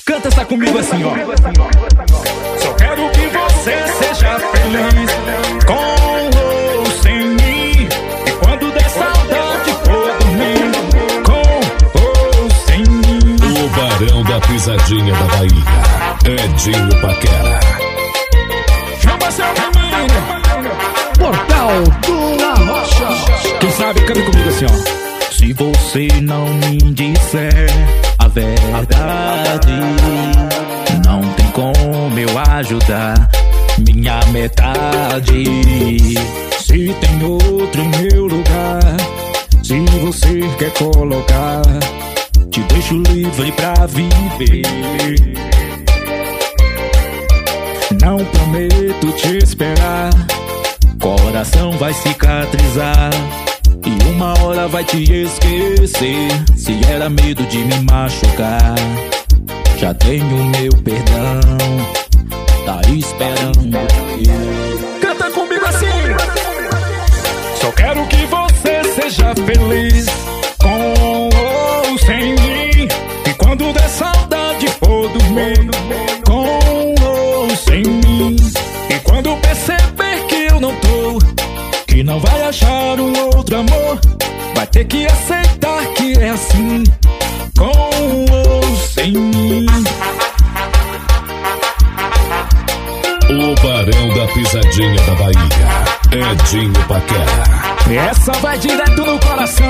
Canta essa comigo assim, ó. Só quero que você seja feliz, com ou sem mim. E quando der saudade for dormir, com ou sem mim. O Barão da Pisadinha da Bahia, Edinho Paquera. Chama seu menino. Portal do La Rocha. Quem sabe canta comigo assim, ó. Se você não me disser a verdade, não tem como eu ajudar minha metade. Se tem outro em meu lugar, se você quer colocar, te deixo livre pra viver. Não prometo te esperar, coração vai cicatrizar e uma hora vai te esquecer. Se era medo de me machucar, já tenho meu perdão, tá esperando eu. Canta comigo assim. Só quero que você seja feliz, com ou sem mim. E quando der saudade for dormir, com ou sem mim. E quando perceber que eu não tô, que não vai achar um outro amor, vai ter que aceitar que é assim, com ou sem mim. O Barão da Pisadinha da Bahia, Edinho Paquera. Essa vai direto no coração.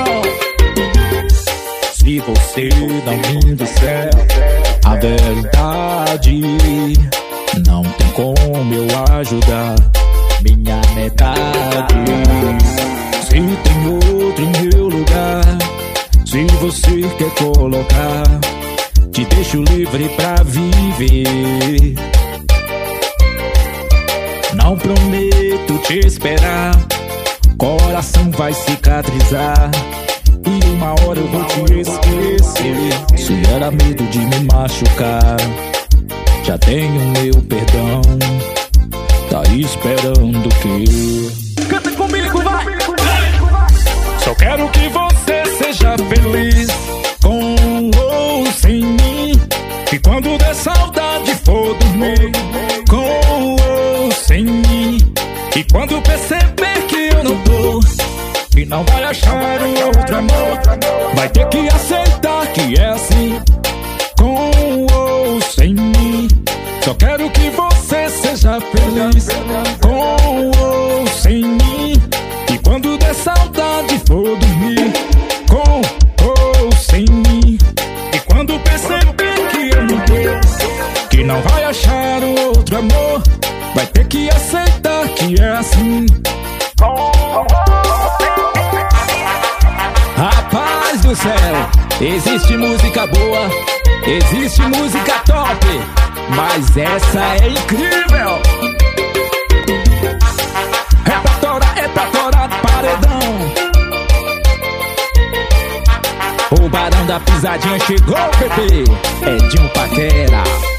Se você não me disser a verdade, não tem como eu ajudar minha metade. Se tem outro em meu lugar, se você quer colocar, te deixo livre pra viver. Não prometo te esperar, coração vai cicatrizar e uma hora eu vou te esquecer. Se era medo de me machucar, já tenho meu perdão, tá esperando que... Canta comigo, vai! Só quero que você seja feliz, com ou sem mim. E quando der saudade for dormir, com ou sem mim. E quando perceber que eu não tô, e não vai achar um outro amor, vai ter que aceitar que é assim, com ou sem mim. Só quero que você seja feliz, com ou sem mim. E quando der saudade for dormir, com ou sem mim. E quando perceber que eu não tô, que não vai achar um outro amor, vai ter que aceitar que é assim. Rapaz do céu, existe música boa, existe música top, mas essa é incrível. É pra torar paredão. O Barão da Pisadinha chegou, bebê. Edinho Paquera.